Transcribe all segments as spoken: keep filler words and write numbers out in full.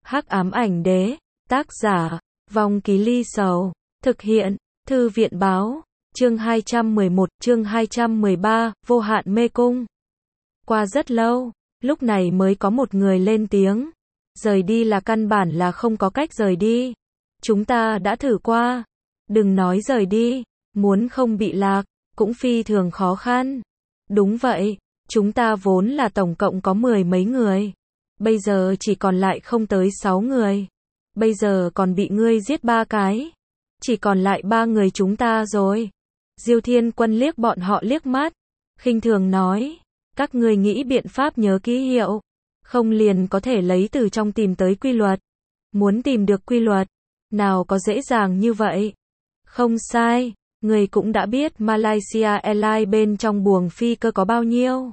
Hắc ám ảnh đế, tác giả, Vong Ký Ly Sầu, thực hiện, Thư viện báo, chương hai trăm mười một, chương hai trăm mười ba, vô hạn mê cung. Qua rất lâu, lúc này mới có một người lên tiếng. Rời đi là căn bản là không có cách rời đi. Chúng ta đã thử qua. Đừng nói rời đi, muốn không bị lạc, cũng phi thường khó khăn. Đúng vậy, chúng ta vốn là tổng cộng có mười mấy người. Bây giờ chỉ còn lại không tới sáu người. Bây giờ còn bị ngươi giết ba cái. Chỉ còn lại ba người chúng ta rồi. Diêu Thiên Quân liếc bọn họ liếc mắt, khinh thường nói, các ngươi nghĩ biện pháp nhớ ký hiệu, không liền có thể lấy từ trong tìm tới quy luật. Muốn tìm được quy luật, nào có dễ dàng như vậy. Không sai, người cũng đã biết Malaysia Airlines bên trong buồng phi cơ có bao nhiêu.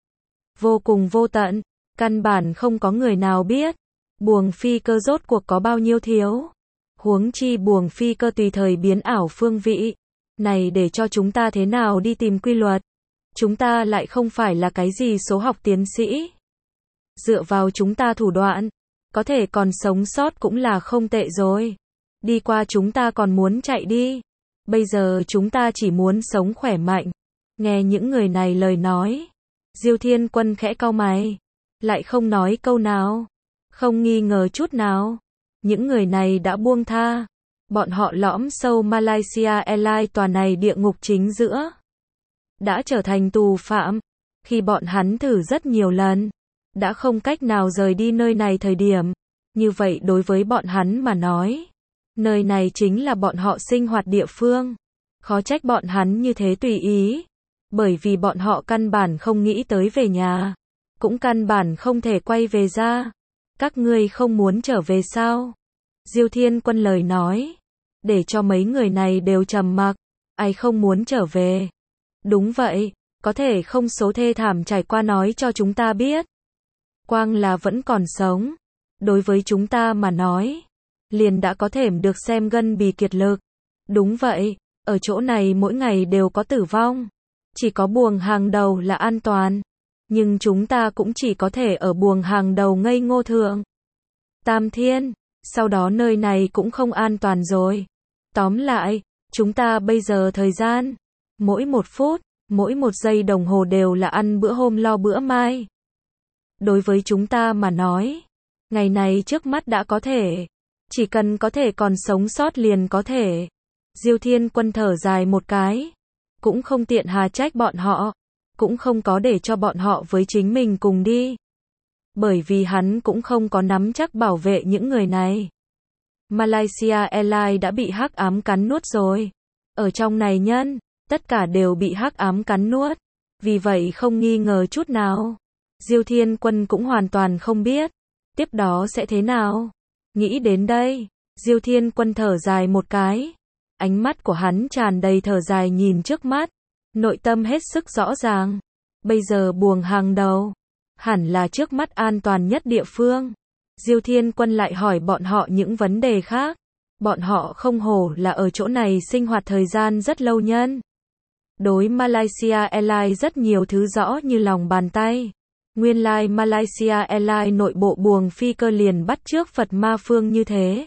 Vô cùng vô tận, căn bản không có người nào biết. Buồng phi cơ rốt cuộc có bao nhiêu thiếu. Huống chi buồng phi cơ tùy thời biến ảo phương vị. Này để cho chúng ta thế nào đi tìm quy luật. Chúng ta lại không phải là cái gì số học tiến sĩ. Dựa vào chúng ta thủ đoạn, có thể còn sống sót cũng là không tệ rồi. Đi qua chúng ta còn muốn chạy đi. Bây giờ chúng ta chỉ muốn sống khỏe mạnh. Nghe những người này lời nói, Diêu Thiên Quân khẽ cau mày, lại không nói câu nào, không nghi ngờ chút nào. Những người này đã buông tha. Bọn họ lõm sâu Malaysia Airlines tòa này địa ngục chính giữa. Đã trở thành tù phạm. Khi bọn hắn thử rất nhiều lần, đã không cách nào rời đi nơi này thời điểm. Như vậy đối với bọn hắn mà nói, nơi này chính là bọn họ sinh hoạt địa phương. Khó trách bọn hắn như thế tùy ý. Bởi vì bọn họ căn bản không nghĩ tới về nhà. Cũng căn bản không thể quay về ra. Các ngươi không muốn trở về sao? Diêu Thiên Quân lời nói, để cho mấy người này đều trầm mặc. Ai không muốn trở về? Đúng vậy, có thể không số thê thảm trải qua nói cho chúng ta biết. Quang là vẫn còn sống. Đối với chúng ta mà nói, liền đã có thể được xem gân bì kiệt lực. Đúng vậy, ở chỗ này mỗi ngày đều có tử vong. Chỉ có buồng hàng đầu là an toàn. Nhưng chúng ta cũng chỉ có thể ở buồng hàng đầu ngây ngô thượng. Tam Thiên, sau đó nơi này cũng không an toàn rồi. Tóm lại, chúng ta bây giờ thời gian, mỗi một phút, mỗi một giây đồng hồ đều là ăn bữa hôm lo bữa mai. Đối với chúng ta mà nói, ngày này trước mắt đã có thể, chỉ cần có thể còn sống sót liền có thể. Diêu Thiên Quân thở dài một cái, cũng không tiện hà trách bọn họ, cũng không có để cho bọn họ với chính mình cùng đi. Bởi vì hắn cũng không có nắm chắc bảo vệ những người này. Malaysia Airlines đã bị hắc ám cắn nuốt rồi. Ở trong này nhân, tất cả đều bị hắc ám cắn nuốt. Vì vậy không nghi ngờ chút nào. Diêu Thiên Quân cũng hoàn toàn không biết. Tiếp đó sẽ thế nào? Nghĩ đến đây, Diêu Thiên Quân thở dài một cái. Ánh mắt của hắn tràn đầy thở dài nhìn trước mắt. Nội tâm hết sức rõ ràng. Bây giờ buồng hàng đầu, hẳn là trước mắt an toàn nhất địa phương. Diêu Thiên Quân lại hỏi bọn họ những vấn đề khác. Bọn họ không hổ là ở chỗ này sinh hoạt thời gian rất lâu nhân. Đối Malaysia Airlines rất nhiều thứ rõ như lòng bàn tay. Nguyên lai like Malaysia Airlines nội bộ buồng phi cơ liền bắt chước Phật ma phương như thế.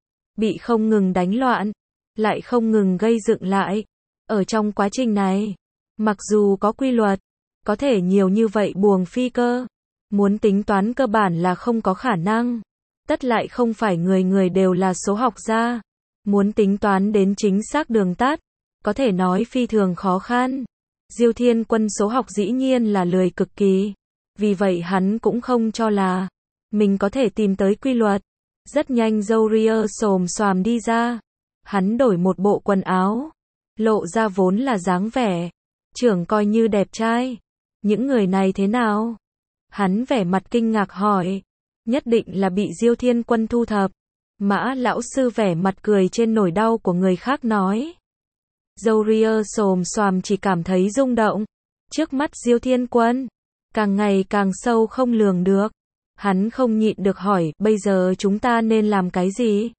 Bị không ngừng đánh loạn, lại không ngừng gây dựng lại. Ở trong quá trình này, mặc dù có quy luật, có thể nhiều như vậy buồng phi cơ, muốn tính toán cơ bản là không có khả năng. Tất lại không phải người người đều là số học gia. Muốn tính toán đến chính xác đường tắt, có thể nói phi thường khó khăn. Diêu Thiên Quân số học dĩ nhiên là lười cực kỳ. Vì vậy hắn cũng không cho là mình có thể tìm tới quy luật. Rất nhanh Zoria xồm xoàm đi ra. Hắn đổi một bộ quần áo, lộ ra vốn là dáng vẻ trưởng coi như đẹp trai. Những người này thế nào? Hắn vẻ mặt kinh ngạc hỏi. Nhất định là bị Diêu Thiên Quân thu thập. Mã lão sư vẻ mặt cười trên nỗi đau của người khác nói. Zoria xồm xoàm chỉ cảm thấy rung động. Trước mắt Diêu Thiên Quân, càng ngày càng sâu không lường được. Hắn không nhịn được hỏi, bây giờ chúng ta nên làm cái gì?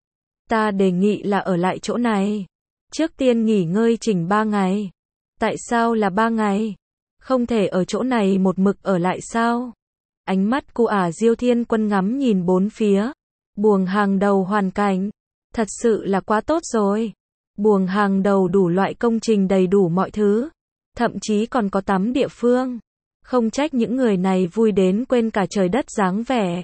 Ta đề nghị là ở lại chỗ này. Trước tiên nghỉ ngơi chỉnh ba ngày. Tại sao là ba ngày? Không thể ở chỗ này một mực ở lại sao? Ánh mắt của ả Diêu Thiên Quân ngắm nhìn bốn phía. Buồng hàng đầu hoàn cảnh. Thật sự là quá tốt rồi. Buồng hàng đầu đủ loại công trình đầy đủ mọi thứ. Thậm chí còn có tắm địa phương. Không trách những người này vui đến quên cả trời đất dáng vẻ.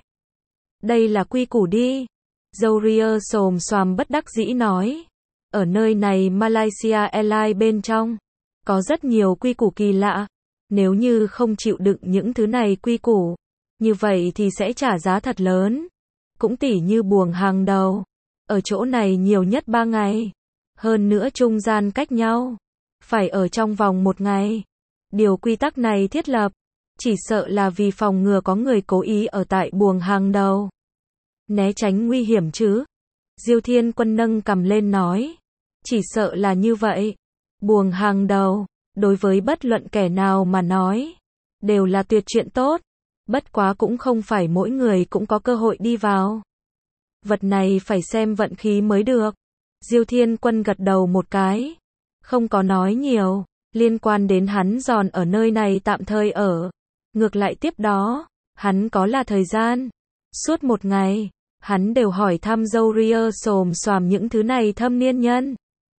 Đây là quy củ đi. Zourier xồm xoàm bất đắc dĩ nói. Ở nơi này Malaysia Airlines bên trong. Có rất nhiều quy củ kỳ lạ. Nếu như không chịu đựng những thứ này quy củ. Như vậy thì sẽ trả giá thật lớn. Cũng tỉ như buồng hàng đầu. Ở chỗ này nhiều nhất ba ngày. Hơn nữa trung gian cách nhau. Phải ở trong vòng một ngày. Điều quy tắc này thiết lập. Chỉ sợ là vì phòng ngừa có người cố ý ở tại buồng hàng đầu. Né tránh nguy hiểm chứ. Diêu Thiên Quân nâng cằm lên nói. Chỉ sợ là như vậy. Buồng hàng đầu. Đối với bất luận kẻ nào mà nói. Đều là tuyệt chuyện tốt. Bất quá cũng không phải mỗi người cũng có cơ hội đi vào. Vật này phải xem vận khí mới được. Diêu Thiên Quân gật đầu một cái. Không có nói nhiều. Liên quan đến hắn giòn ở nơi này tạm thời ở. Ngược lại tiếp đó. Hắn có là thời gian. Suốt một ngày. Hắn đều hỏi thăm Zourier xồm xoàm những thứ này thâm niên nhân.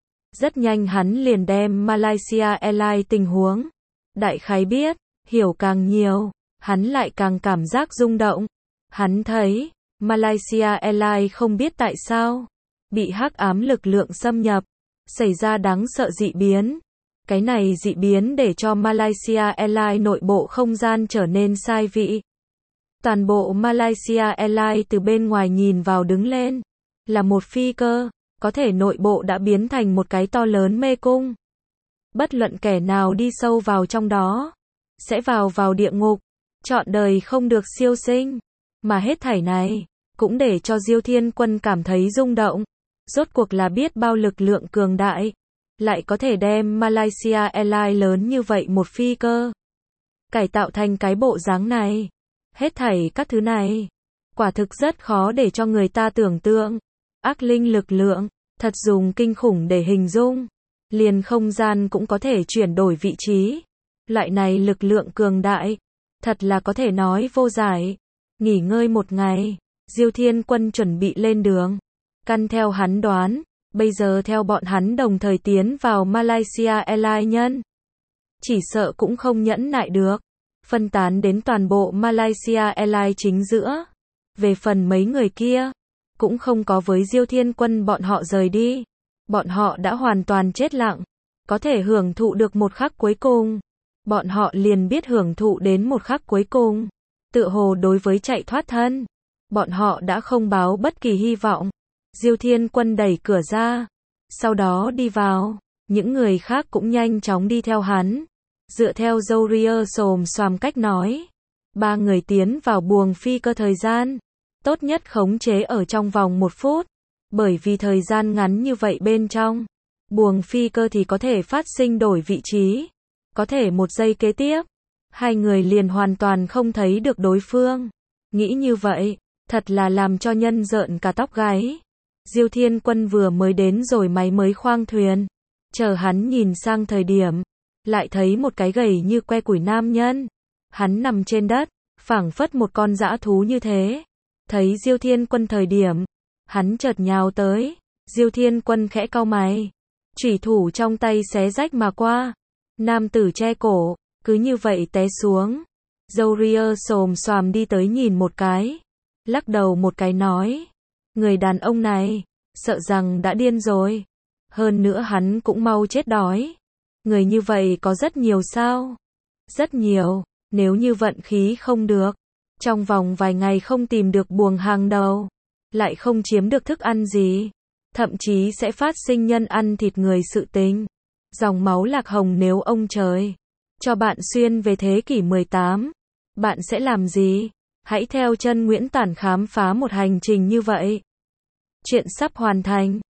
Rất nhanh hắn liền đem Malaysia Airlines tình huống. Đại khái biết. Hiểu càng nhiều. Hắn lại càng cảm giác rung động. Hắn thấy. Malaysia Airlines không biết tại sao. Bị hắc ám lực lượng xâm nhập. Xảy ra đáng sợ dị biến. Cái này dị biến để cho Malaysia Airlines nội bộ không gian trở nên sai vị. Toàn bộ Malaysia Airlines từ bên ngoài nhìn vào đứng lên. Là một phi cơ. Có thể nội bộ đã biến thành một cái to lớn mê cung. Bất luận kẻ nào đi sâu vào trong đó. Sẽ vào vào địa ngục. Trọn đời không được siêu sinh. Mà hết thảy này. Cũng để cho Diêu Thiên Quân cảm thấy rung động. Rốt cuộc là biết bao lực lượng cường đại. Lại có thể đem Malaysia Airlines lớn như vậy một phi cơ. Cải tạo thành cái bộ dáng này. Hết thảy các thứ này. Quả thực rất khó để cho người ta tưởng tượng. Ác linh lực lượng. Thật dùng kinh khủng để hình dung. Liền không gian cũng có thể chuyển đổi vị trí. Loại này lực lượng cường đại. Thật là có thể nói vô giải. Nghỉ ngơi một ngày. Diêu Thiên Quân chuẩn bị lên đường. Căn theo hắn đoán. Bây giờ theo bọn hắn đồng thời tiến vào Malaysia Airlines nhân. Chỉ sợ cũng không nhẫn nại được. Phân tán đến toàn bộ Malaysia Airlines chính giữa. Về phần mấy người kia. Cũng không có với Diêu Thiên Quân bọn họ rời đi. Bọn họ đã hoàn toàn chết lặng. Có thể hưởng thụ được một khắc cuối cùng. Bọn họ liền biết hưởng thụ đến một khắc cuối cùng. Tựa hồ đối với chạy thoát thân. Bọn họ đã không báo bất kỳ hy vọng. Diêu Thiên Quân đẩy cửa ra. Sau đó đi vào. Những người khác cũng nhanh chóng đi theo hắn. Dựa theo Zourier xồm xoàm cách nói. Ba người tiến vào buồng phi cơ thời gian. Tốt nhất khống chế ở trong vòng một phút. Bởi vì thời gian ngắn như vậy bên trong. Buồng phi cơ thì có thể phát sinh đổi vị trí. Có thể một giây kế tiếp. Hai người liền hoàn toàn không thấy được đối phương. Nghĩ như vậy. Thật là làm cho nhân rợn cả tóc gáy. Diêu Thiên Quân vừa mới đến rồi máy mới khoang thuyền. Chờ hắn nhìn sang thời điểm. Lại thấy một cái gầy như que củi nam nhân. Hắn nằm trên đất. Phảng phất một con dã thú như thế. Thấy Diêu Thiên Quân thời điểm. Hắn chợt nhào tới. Diêu Thiên Quân khẽ cau mày. Chủy thủ trong tay xé rách mà qua. Nam tử che cổ. Cứ như vậy té xuống. Zourier xồm xoàm đi tới nhìn một cái. Lắc đầu một cái nói. Người đàn ông này. Sợ rằng đã điên rồi. Hơn nữa hắn cũng mau chết đói. Người như vậy có rất nhiều sao? Rất nhiều. Nếu như vận khí không được. Trong vòng vài ngày không tìm được buồng hàng đầu. Lại không chiếm được thức ăn gì. Thậm chí sẽ phát sinh nhân ăn thịt người sự tình. Dòng máu lạc hồng nếu ông trời. Cho bạn xuyên về thế kỷ mười tám. Bạn sẽ làm gì? Hãy theo chân Nguyễn Tản khám phá một hành trình như vậy. Chuyện sắp hoàn thành.